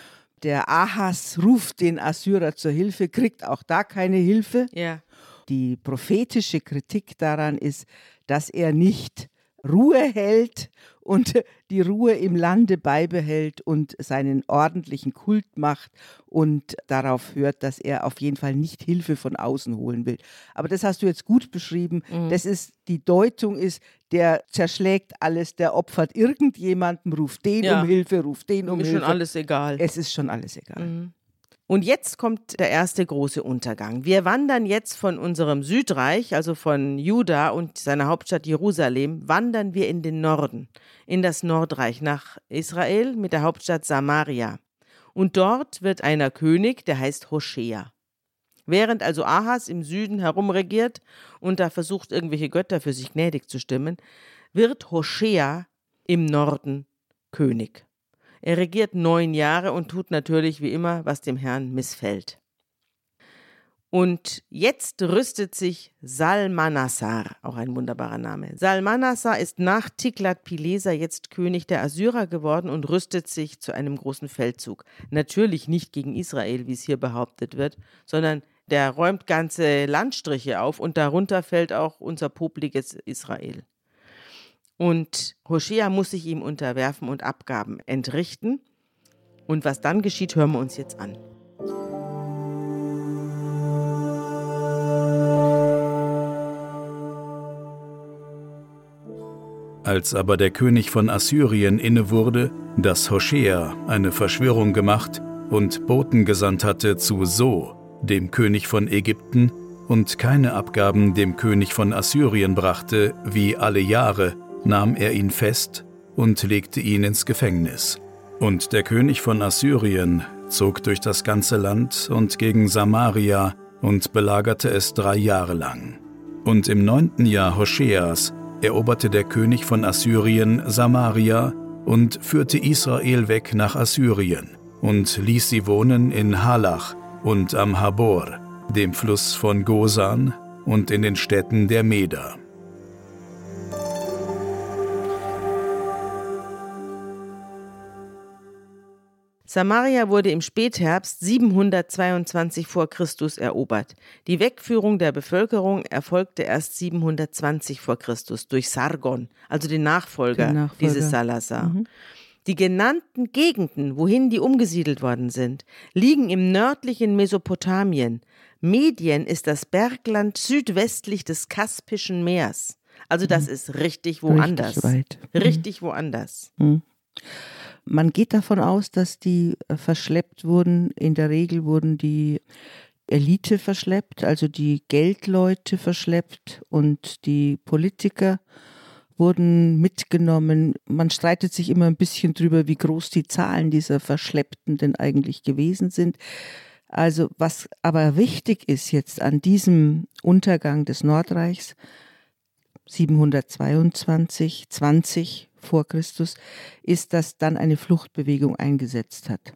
Der Ahas ruft den Assyrer zur Hilfe, kriegt auch da keine Hilfe. Ja. Die prophetische Kritik daran ist, dass er nicht Ruhe hält und die Ruhe im Lande beibehält und seinen ordentlichen Kult macht und darauf hört, dass er auf jeden Fall nicht Hilfe von außen holen will. Aber das hast du jetzt gut beschrieben. Mhm. Das ist, die Deutung ist, der zerschlägt alles, der opfert irgendjemanden, ruft den ja. um Hilfe, ruft den um ist Hilfe. Ist schon alles egal. Es ist schon alles egal. Mhm. Und jetzt kommt der erste große Untergang. Wir wandern jetzt von unserem Südreich, also von Juda und seiner Hauptstadt Jerusalem, wandern wir in den Norden, in das Nordreich, nach Israel mit der Hauptstadt Samaria. Und dort wird einer König, der heißt Hoschea. Während also Ahas im Süden herumregiert und da versucht, irgendwelche Götter für sich gnädig zu stimmen, wird Hoschea im Norden König. Er regiert neun Jahre und tut natürlich wie immer, was dem Herrn missfällt. Und jetzt rüstet sich Salmanassar, auch ein wunderbarer Name. Salmanassar ist nach Tiglat-Pileser jetzt König der Assyrer geworden und rüstet sich zu einem großen Feldzug. Natürlich nicht gegen Israel, wie es hier behauptet wird, sondern der räumt ganze Landstriche auf und darunter fällt auch unser popliges Israel. Und Hoschea muss sich ihm unterwerfen und Abgaben entrichten. Und was dann geschieht, hören wir uns jetzt an. Als aber der König von Assyrien inne wurde, dass Hoschea eine Verschwörung gemacht und Boten gesandt hatte zu So, dem König von Ägypten, und keine Abgaben dem König von Assyrien brachte, wie alle Jahre, nahm er ihn fest und legte ihn ins Gefängnis. Und der König von Assyrien zog durch das ganze Land und gegen Samaria und belagerte es drei Jahre lang. Und im neunten Jahr Hoscheas eroberte der König von Assyrien Samaria und führte Israel weg nach Assyrien und ließ sie wohnen in Halach und am Habor, dem Fluss von Gosan, und in den Städten der Meder. Samaria wurde im Spätherbst siebenhundertzweiundzwanzig vor Christus erobert. Die Wegführung der Bevölkerung erfolgte erst siebenhundertzwanzig vor Christus durch Sargon, also den Nachfolger, Nachfolger. dieses Salazar. Mhm. Die genannten Gegenden, wohin die umgesiedelt worden sind, liegen im nördlichen Mesopotamien. Medien ist das Bergland südwestlich des Kaspischen Meers. Also das mhm. ist richtig woanders. Richtig weit. Richtig woanders. Mhm. Man geht davon aus, dass die verschleppt wurden. In der Regel wurden die Elite verschleppt, also die Geldleute verschleppt und die Politiker wurden mitgenommen. Man streitet sich immer ein bisschen drüber, wie groß die Zahlen dieser Verschleppten denn eigentlich gewesen sind. Also was aber wichtig ist jetzt an diesem Untergang des Nordreichs, siebenhundertzweiundzwanzig, zwanzig vor Christus, ist, dass dann eine Fluchtbewegung eingesetzt hat.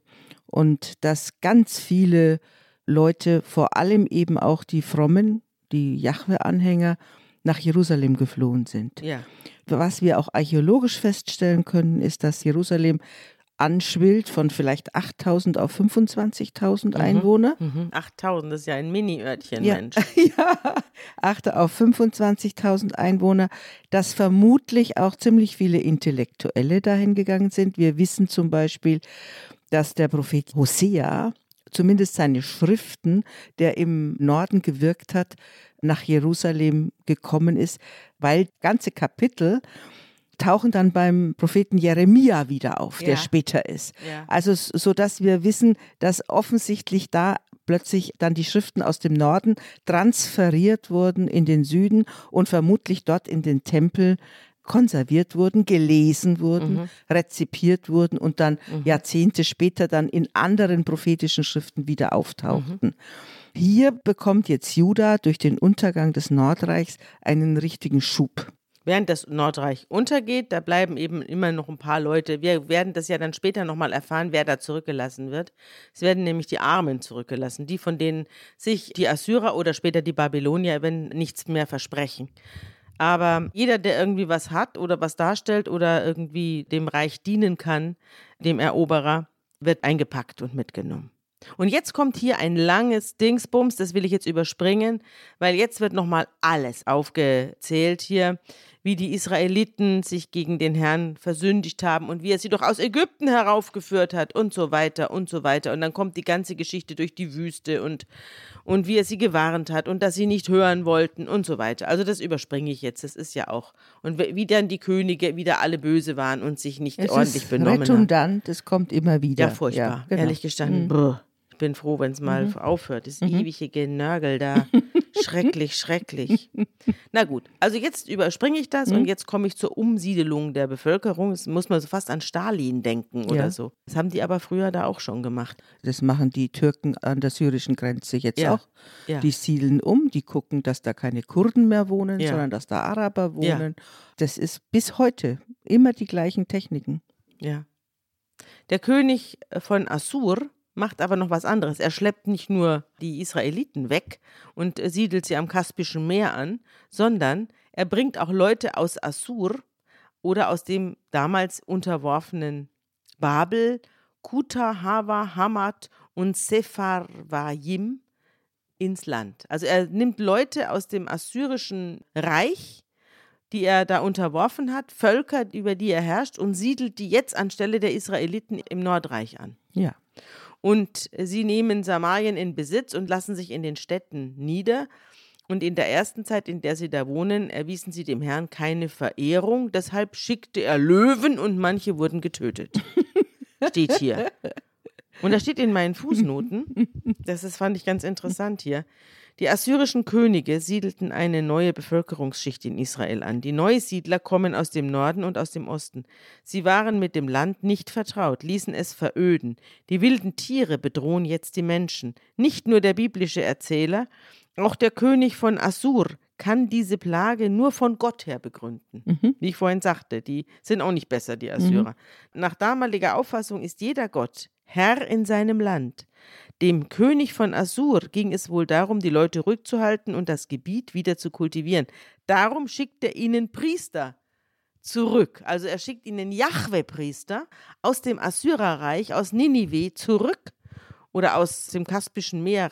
Und dass ganz viele Leute, vor allem eben auch die Frommen, die Jahwe-Anhänger, nach Jerusalem geflohen sind. Ja. Was wir auch archäologisch feststellen können, ist, dass Jerusalem anschwillt von vielleicht achttausend auf fünfundzwanzigtausend mhm. Einwohner. Mhm. achttausend, das ist ja ein Mini-Örtchen, ja. Mensch. Ja, acht auf fünfundzwanzigtausend Einwohner, dass vermutlich auch ziemlich viele Intellektuelle dahin gegangen sind. Wir wissen zum Beispiel, dass der Prophet Hosea, zumindest seine Schriften, der im Norden gewirkt hat, nach Jerusalem gekommen ist, weil ganze Kapitel tauchen dann beim Propheten Jeremia wieder auf, ja. der später ist. Ja. Also so, dass wir wissen, dass offensichtlich da plötzlich dann die Schriften aus dem Norden transferiert wurden in den Süden und vermutlich dort in den Tempel konserviert wurden, gelesen wurden, mhm. rezipiert wurden und dann mhm. Jahrzehnte später dann in anderen prophetischen Schriften wieder auftauchten. Mhm. Hier bekommt jetzt Juda durch den Untergang des Nordreichs einen richtigen Schub. Während das Nordreich untergeht, da bleiben eben immer noch ein paar Leute. Wir werden das ja dann später nochmal erfahren, wer da zurückgelassen wird. Es werden nämlich die Armen zurückgelassen, die, von denen sich die Assyrer oder später die Babylonier, wenn nichts mehr versprechen. Aber jeder, der irgendwie was hat oder was darstellt oder irgendwie dem Reich dienen kann, dem Eroberer, wird eingepackt und mitgenommen. Und jetzt kommt hier ein langes Dingsbums, das will ich jetzt überspringen, weil jetzt wird nochmal alles aufgezählt hier, wie die Israeliten sich gegen den Herrn versündigt haben und wie er sie doch aus Ägypten heraufgeführt hat und so weiter und so weiter. Und dann kommt die ganze Geschichte durch die Wüste und, und wie er sie gewarnt hat und dass sie nicht hören wollten und so weiter. Also das überspringe ich jetzt, das ist ja auch. Und wie dann die Könige wieder alle böse waren und sich nicht es ordentlich benommen haben. Es ist redundant, es kommt immer wieder. Ja, furchtbar, ja, genau. Ehrlich gestanden, mhm. brr. Ich bin froh, wenn es mal mhm. aufhört. Das mhm. ewige Genörgel da. Schrecklich, schrecklich. Na gut, also jetzt überspringe ich das mhm. und jetzt komme ich zur Umsiedelung der Bevölkerung. Das muss man so fast an Stalin denken oder ja. so. Das haben die aber früher da auch schon gemacht. Das machen die Türken an der syrischen Grenze jetzt ja. auch. Ja. Die siedeln um, die gucken, dass da keine Kurden mehr wohnen, ja. sondern dass da Araber wohnen. Ja. Das ist bis heute immer die gleichen Techniken. Ja. Der König von Assur macht aber noch was anderes. Er schleppt nicht nur die Israeliten weg und siedelt sie am Kaspischen Meer an, sondern er bringt auch Leute aus Assur oder aus dem damals unterworfenen Babel, Kuta, Hava, Hamat und Sepharvaim ins Land. Also er nimmt Leute aus dem assyrischen Reich, die er da unterworfen hat, Völker, über die er herrscht, und siedelt die jetzt anstelle der Israeliten im Nordreich an. Ja. Und sie nehmen Samarien in Besitz und lassen sich in den Städten nieder. Und in der ersten Zeit, in der sie da wohnen, erwiesen sie dem Herrn keine Verehrung. Deshalb schickte er Löwen und manche wurden getötet. Steht hier. Und da steht in meinen Fußnoten, das ist, fand ich ganz interessant hier, die assyrischen Könige siedelten eine neue Bevölkerungsschicht in Israel an. Die Neusiedler kommen aus dem Norden und aus dem Osten. Sie waren mit dem Land nicht vertraut, ließen es veröden. Die wilden Tiere bedrohen jetzt die Menschen. Nicht nur der biblische Erzähler, auch der König von Assur kann diese Plage nur von Gott her begründen. Mhm. Wie ich vorhin sagte, die sind auch nicht besser, die Assyrer. Mhm. Nach damaliger Auffassung ist jeder Gott Herr in seinem Land. Dem König von Assur ging es wohl darum, die Leute ruhig zu halten und das Gebiet wieder zu kultivieren. Darum schickt er ihnen Priester zurück. Also er schickt ihnen Jahwe-Priester aus dem Assyrerreich, aus Ninive zurück oder aus dem Kaspischen Meerraum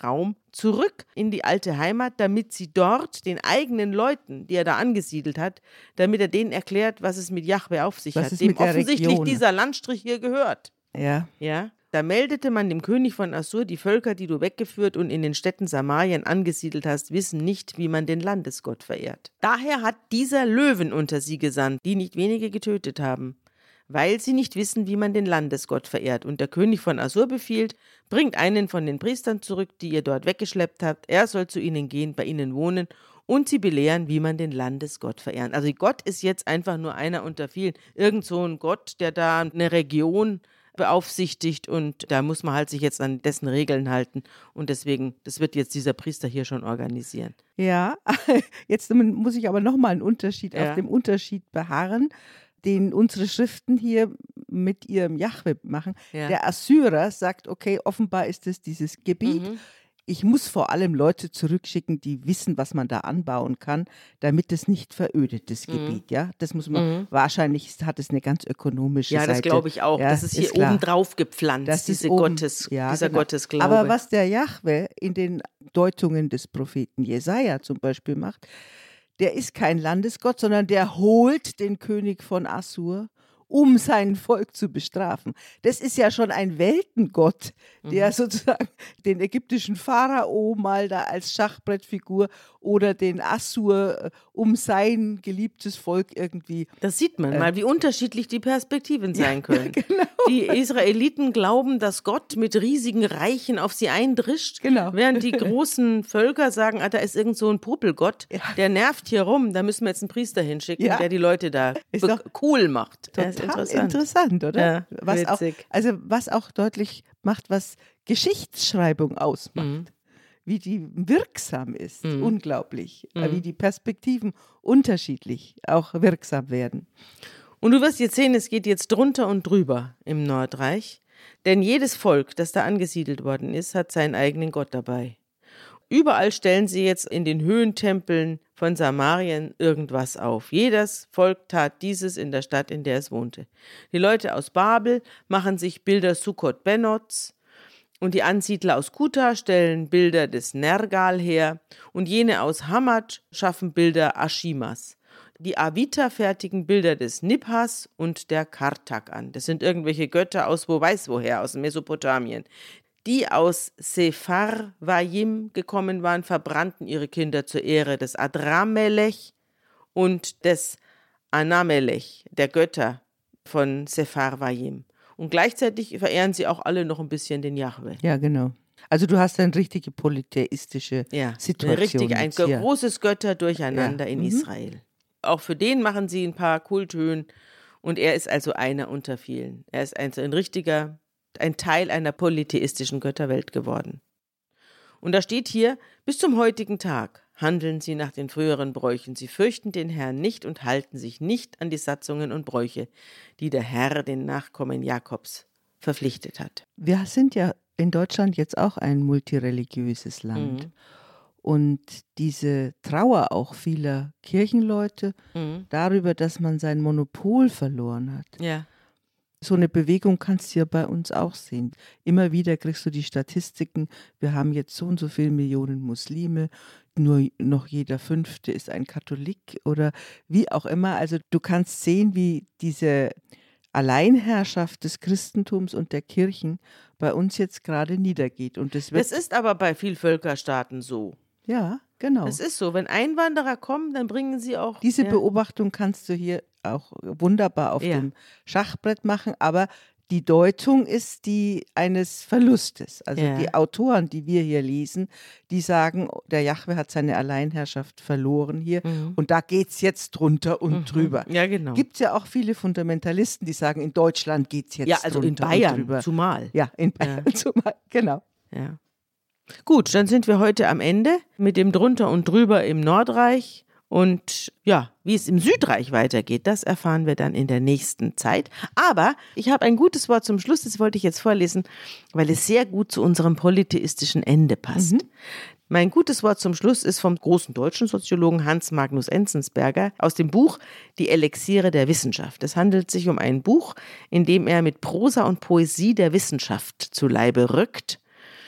zurück in die alte Heimat, damit sie dort den eigenen Leuten, die er da angesiedelt hat, damit er denen erklärt, was es mit Jahwe auf sich Was hat, ist dem mit der offensichtlich Region? dieser Landstrich hier gehört. Ja. Ja, da meldete man dem König von Assur, die Völker, die du weggeführt und in den Städten Samarien angesiedelt hast, wissen nicht, wie man den Landesgott verehrt. Daher hat dieser Löwen unter sie gesandt, die nicht wenige getötet haben, weil sie nicht wissen, wie man den Landesgott verehrt. Und der König von Assur befiehlt, bringt einen von den Priestern zurück, die ihr dort weggeschleppt habt. Er soll zu ihnen gehen, bei ihnen wohnen und sie belehren, wie man den Landesgott verehren. Also Gott ist jetzt einfach nur einer unter vielen. Irgend so ein Gott, der da eine Region beaufsichtigt und da muss man halt sich jetzt an dessen Regeln halten und deswegen, das wird jetzt dieser Priester hier schon organisieren. Ja, jetzt muss ich aber nochmal einen Unterschied, Ja. auf dem Unterschied beharren, den unsere Schriften hier mit ihrem Jahwe machen. Ja. Der Assyrer sagt, okay, offenbar ist es dieses Gebiet. Mhm. Ich muss vor allem Leute zurückschicken, die wissen, was man da anbauen kann, damit es nicht verödet, das Mhm. Gebiet. Ja, das muss man, Mhm. wahrscheinlich hat es eine ganz ökonomische Ja, Seite. das glaube ich auch. Ja, das ist hier klar. oben drauf gepflanzt, Das ist diese oben- Gottes, ja, dieser genau. Gottesglaube. Aber was der Jahwe in den Deutungen des Propheten Jesaja zum Beispiel macht, der ist kein Landesgott, sondern der holt den König von Assur, um sein Volk zu bestrafen. Das ist ja schon ein Weltengott, der Mhm. sozusagen den ägyptischen Pharao mal da als Schachbrettfigur oder den Assur äh, um sein geliebtes Volk irgendwie. Das sieht man mal, wie unterschiedlich die Perspektiven sein können. genau. Die Israeliten glauben, dass Gott mit riesigen Reichen auf sie eindrischt, Genau. während die großen Völker sagen, ah, da ist irgend so ein Popelgott, Ja. der nervt hier rum, da müssen wir jetzt einen Priester hinschicken, Ja. der die Leute da Ist be- doch cool macht. Total Das ist interessant. interessant. oder? Ja, was auch, witzig. also was auch deutlich macht, was Geschichtsschreibung ausmacht. Mhm. Wie die wirksam ist. Mhm. Unglaublich. Mhm. Wie die Perspektiven unterschiedlich auch wirksam werden. Und du wirst jetzt sehen, es geht jetzt drunter und drüber im Nordreich, denn jedes Volk, das da angesiedelt worden ist, hat seinen eigenen Gott dabei. Überall stellen sie jetzt in den Höhentempeln von Samarien irgendwas auf. Jedes Volk tat dieses in der Stadt, in der es wohnte. Die Leute aus Babel machen sich Bilder Sukkot Benots und die Ansiedler aus Kuta stellen Bilder des Nergal her und jene aus Hamad schaffen Bilder Ashimas. Die Aviter fertigen Bilder des Nibhas und der Kartak an. Das sind irgendwelche Götter aus wo weiß woher, aus Mesopotamien. Die aus Sepharvaim gekommen waren, verbrannten ihre Kinder zur Ehre des Adramelech und des Anamelech, der Götter von Sepharvaim. Und gleichzeitig verehren sie auch alle noch ein bisschen den Jahwe. Ja, genau. Also du hast eine richtige polytheistische Ja, Situation. richtig, ein jetzt hier. großes Götterdurcheinander Ja. in Mhm. Israel. Auch für den machen sie ein paar Kulthöhen und er ist also einer unter vielen. Er ist ein, ein richtiger, ein Teil einer polytheistischen Götterwelt geworden. Und da steht hier, bis zum heutigen Tag handeln sie nach den früheren Bräuchen. Sie fürchten den Herrn nicht und halten sich nicht an die Satzungen und Bräuche, die der Herr den Nachkommen Jakobs verpflichtet hat. Wir sind ja in Deutschland jetzt auch ein multireligiöses Land. Mhm. Und diese Trauer auch vieler Kirchenleute Mhm. darüber, dass man sein Monopol verloren hat. Ja. So eine Bewegung kannst du ja bei uns auch sehen. Immer wieder kriegst du die Statistiken, wir haben jetzt so und so viele Millionen Muslime, nur noch jeder Fünfte ist ein Katholik oder wie auch immer. Also du kannst sehen, wie diese Alleinherrschaft des Christentums und der Kirchen bei uns jetzt gerade niedergeht. Und das wird, Das ist aber bei Vielvölkerstaaten so. ja, genau. Das ist so. Wenn Einwanderer kommen, dann bringen sie auch. Diese ja. Beobachtung kannst du hier auch wunderbar auf Ja. dem Schachbrett machen, aber die Deutung ist die eines Verlustes. Also Ja. die Autoren, die wir hier lesen, die sagen, der Jahwe hat seine Alleinherrschaft verloren hier Mhm. und da geht es jetzt drunter und drüber. Ja, genau. Gibt es ja auch viele Fundamentalisten, die sagen, in Deutschland geht es jetzt ja, also in drunter und Bayern drüber. zumal. Ja, in Bayern zumal, genau. Ja. Gut, dann sind wir heute am Ende mit dem drunter und drüber im Nordreich. Und ja, wie es im Südreich weitergeht, das erfahren wir dann in der nächsten Zeit. Aber ich habe ein gutes Wort zum Schluss, das wollte ich jetzt vorlesen, weil es sehr gut zu unserem polytheistischen Ende passt. Mhm. Mein gutes Wort zum Schluss ist vom großen deutschen Soziologen Hans Magnus Enzensberger aus dem Buch Die Elixiere der Wissenschaft. Es handelt sich um ein Buch, in dem er mit Prosa und Poesie der Wissenschaft zu Leibe rückt.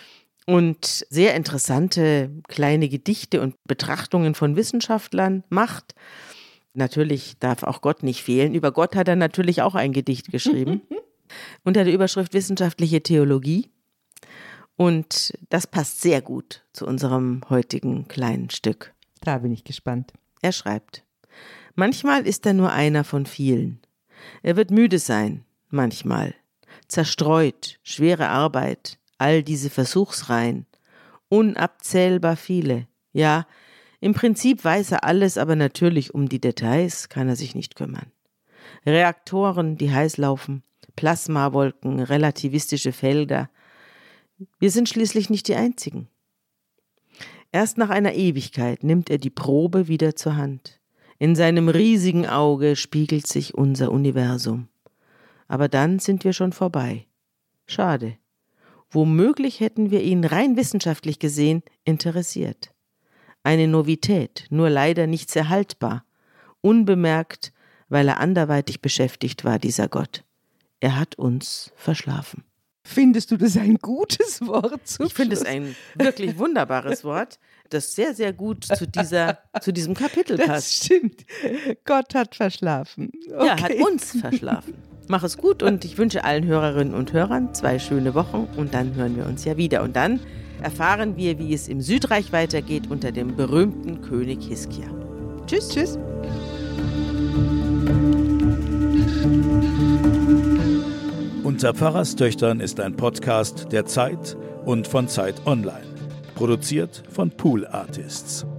und sehr interessante kleine Gedichte und Betrachtungen von Wissenschaftlern macht. Natürlich darf auch Gott nicht fehlen. Über Gott hat er natürlich auch ein Gedicht geschrieben unter der Überschrift Wissenschaftliche Theologie. Und das passt sehr gut zu unserem heutigen kleinen Stück. Da bin ich gespannt. Er schreibt: Manchmal ist er nur einer von vielen. Er wird müde sein, manchmal. Zerstreut, schwere Arbeit, all diese Versuchsreihen. Unabzählbar viele. Ja, im Prinzip weiß er alles, aber natürlich um die Details kann er sich nicht kümmern. Reaktoren, die heiß laufen, Plasmawolken, relativistische Felder. Wir sind schließlich nicht die Einzigen. Erst nach einer Ewigkeit nimmt er die Probe wieder zur Hand. In seinem riesigen Auge spiegelt sich unser Universum. Aber dann sind wir schon vorbei. Schade. Womöglich hätten wir ihn rein wissenschaftlich gesehen interessiert. Eine Novität, nur leider nicht sehr haltbar. Unbemerkt, weil er anderweitig beschäftigt war, dieser Gott. Er hat uns verschlafen. Findest du das ein gutes Wort zum Ich finde es ein wirklich wunderbares Wort, das sehr, sehr gut zu, dieser, zu diesem Kapitel passt. Das stimmt. Gott hat verschlafen. Okay. Ja, hat uns verschlafen. Mach es gut und ich wünsche allen Hörerinnen und Hörern zwei schöne Wochen und dann hören wir uns ja wieder. Und dann erfahren wir, wie es im Südreich weitergeht unter dem berühmten König Hiskia. Tschüss, tschüss. Unter Pfarrerstöchtern ist ein Podcast der Zeit und von Zeit Online. Produziert von Pool Artists.